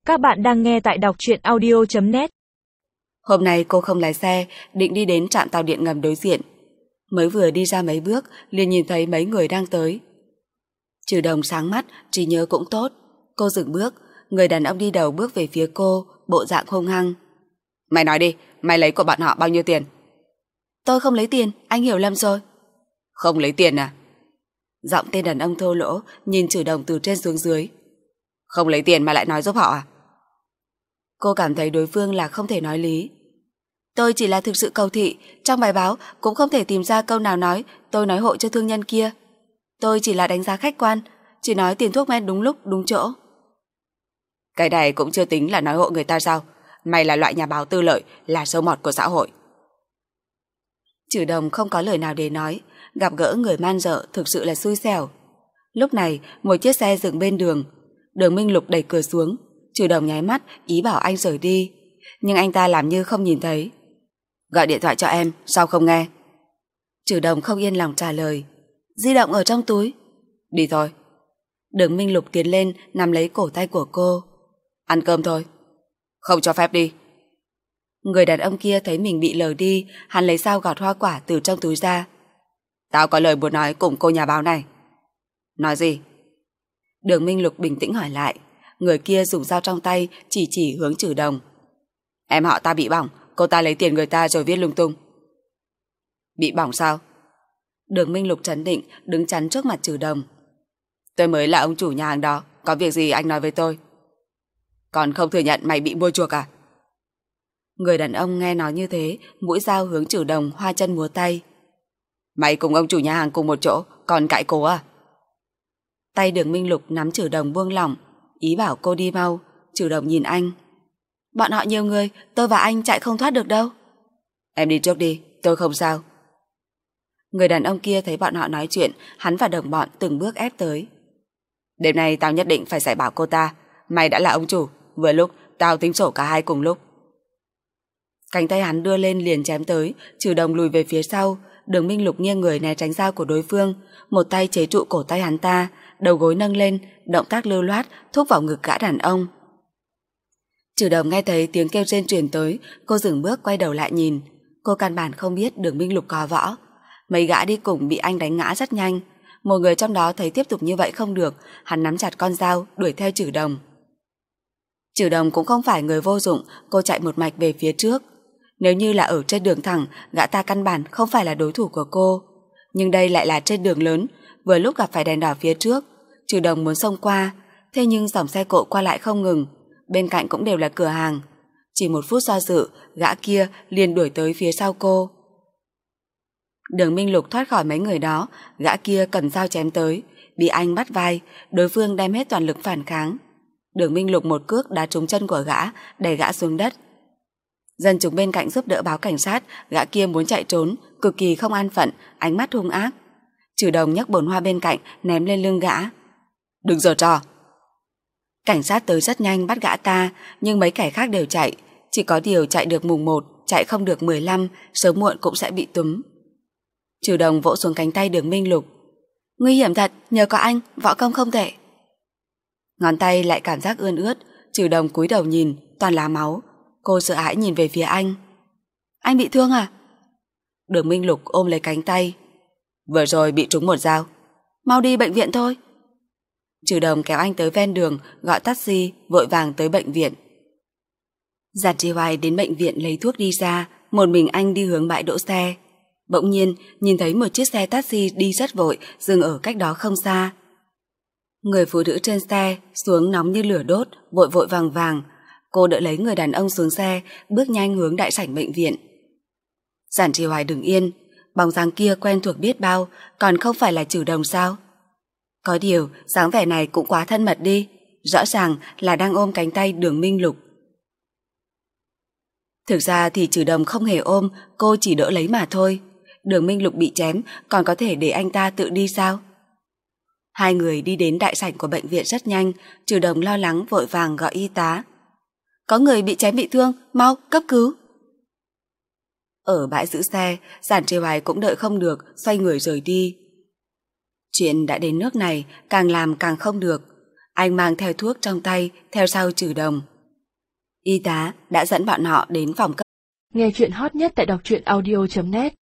Các bạn đang nghe tại đọc truyện audio.net. Hôm nay cô không lái xe, định đi đến trạm tàu điện ngầm đối diện. Mới vừa đi ra mấy bước, liền nhìn thấy mấy người đang tới. Trừ Đồng sáng mắt, trí nhớ cũng tốt. Cô dừng bước, người đàn ông đi đầu bước về phía cô, bộ dạng hung hăng. Mày nói đi, mày lấy của bọn họ bao nhiêu tiền? Tôi không lấy tiền, anh hiểu lầm rồi. Không lấy tiền à? Giọng tên đàn ông thô lỗ, nhìn Trừ Đồng từ trên xuống dưới. Không lấy tiền mà lại nói giúp họ à? Cô cảm thấy đối phương là không thể nói lý. Tôi chỉ là thực sự cầu thị, trong bài báo cũng không thể tìm ra câu nào nói tôi nói hộ cho thương nhân kia. Tôi chỉ là đánh giá khách quan, chỉ nói tiền thuốc men đúng lúc, đúng chỗ. Cái này cũng chưa tính là nói hộ người ta sao? Mày là loại nhà báo tư lợi, là sâu mọt của xã hội. Trừ Đồng không có lời nào để nói, gặp gỡ người man dợ thực sự là xui xẻo. Lúc này, một chiếc xe dừng bên đường. Đường Minh Lục đẩy cửa xuống, Trừ Đồng nháy mắt ý bảo anh rời đi, nhưng anh ta làm như không nhìn thấy. Gọi điện thoại cho em, sao không nghe? Trừ Đồng không yên lòng trả lời. Di động ở trong túi. Đi thôi. Đường Minh Lục tiến lên nắm lấy cổ tay của cô. Ăn cơm thôi. Không cho phép đi. Người đàn ông kia thấy mình bị lờ đi, hắn lấy dao gọt hoa quả từ trong túi ra. Tao có lời muốn nói cùng cô nhà báo này. Nói gì? Đường Minh Lục bình tĩnh hỏi lại. Người kia dùng dao trong tay chỉ hướng Trừ Đồng. Em họ ta bị bỏng, cô ta lấy tiền người ta rồi viết lung tung. Bị bỏng sao? Đường Minh Lục trấn định đứng chắn trước mặt Trừ Đồng. Tôi mới là ông chủ nhà hàng đó, có việc gì anh nói với tôi. Còn không thừa nhận mày bị mua chuộc à? Người đàn ông nghe nói như thế, mũi dao hướng Trừ Đồng hoa chân múa tay. Mày cùng ông chủ nhà hàng cùng một chỗ, còn cãi cố à? Tay Đường Minh Lục nắm Trừ Đồng buông lỏng, ý bảo cô đi mau. Trừ Đồng nhìn anh. Bọn họ nhiều người, tôi và anh chạy không thoát được đâu. Em đi trước đi, tôi không sao. Người đàn ông kia thấy bọn họ nói chuyện, hắn và đồng bọn từng bước ép tới. Đêm nay tao nhất định phải giải bảo cô ta. Mày đã là ông chủ, vừa lúc tao tính sổ cả hai cùng lúc. Cánh tay hắn đưa lên liền chém tới. Trừ Đồng lùi về phía sau. Đường Minh Lục nghiêng người né tránh dao của đối phương, một tay chế trụ cổ tay hắn ta, đầu gối nâng lên, động tác lưu loát thúc vào ngực gã đàn ông. Trừ Đồng nghe thấy tiếng kêu rên truyền tới, cô dừng bước quay đầu lại nhìn. Cô căn bản không biết Đường Minh Lục có võ. Mấy gã đi cùng bị anh đánh ngã rất nhanh. Một người trong đó thấy tiếp tục như vậy không được, hắn nắm chặt con dao đuổi theo Trừ Đồng. Trừ Đồng cũng không phải người vô dụng, cô chạy một mạch về phía trước. Nếu như là ở trên đường thẳng, gã ta căn bản không phải là đối thủ của cô. Nhưng đây lại là trên đường lớn, vừa lúc gặp phải đèn đỏ phía trước. Trừ Đồng muốn xông qua, thế nhưng dòng xe cộ qua lại không ngừng, bên cạnh cũng đều là cửa hàng. Chỉ một phút do dự, gã kia liền đuổi tới phía sau cô. Đường Minh Lục thoát khỏi mấy người đó, gã kia cầm dao chém tới, bị anh bắt vai, đối phương đem hết toàn lực phản kháng. Đường Minh Lục một cước đá trúng chân của gã, đẩy gã xuống đất. Dân chúng bên cạnh giúp đỡ báo cảnh sát, gã kia muốn chạy trốn, cực kỳ không an phận, ánh mắt hung ác. Trừ Đồng nhấc bồn hoa bên cạnh ném lên lưng gã. Đừng giở trò. Cảnh sát tới rất nhanh bắt gã ta, nhưng mấy kẻ khác đều chạy, chỉ có điều chạy được mùng 1, chạy không được 15, sớm muộn cũng sẽ bị túm. Trừ Đồng vỗ xuống cánh tay Đường Minh Lục. Nguy hiểm thật, nhờ có anh, võ công không tệ. Ngón tay lại cảm giác ươn ướt, Trừ Đồng cúi đầu nhìn, toàn là máu. Cô sợ hãi nhìn về phía anh. Anh bị thương à? Đường Minh Lục ôm lấy cánh tay. Vừa rồi bị trúng một dao. Mau đi bệnh viện thôi. Trừ Đồng kéo anh tới ven đường, gọi taxi, vội vàng tới bệnh viện. Giản Trì Hoài đến bệnh viện lấy thuốc đi ra, một mình anh đi hướng bãi đỗ xe. Bỗng nhiên nhìn thấy một chiếc xe taxi đi rất vội, dừng ở cách đó không xa. Người phụ nữ trên xe xuống nóng như lửa đốt, vội vội vàng vàng. Cô đỡ lấy người đàn ông xuống xe, bước nhanh hướng đại sảnh bệnh viện. Giản Trì Hoài đứng yên, bóng dáng kia quen thuộc biết bao, còn không phải là Trừ Đồng sao? Có điều, dáng vẻ này cũng quá thân mật đi, rõ ràng là đang ôm cánh tay Đường Minh Lục. Thực ra thì Trừ Đồng không hề ôm, cô chỉ đỡ lấy mà thôi. Đường Minh Lục bị chém, còn có thể để anh ta tự đi sao? Hai người đi đến đại sảnh của bệnh viện rất nhanh, Trừ Đồng lo lắng vội vàng gọi y tá. Có người bị chém bị thương, mau, cấp cứu. Ở bãi giữ xe, Giản Trì Hoài cũng đợi không được, xoay người rời đi. Chuyện đã đến nước này, càng làm càng không được. Anh mang theo thuốc trong tay, theo sau Trừ Đồng. Y tá đã dẫn bọn họ đến phòng cấp. Nghe chuyện hot nhất tại đọc truyện audio.net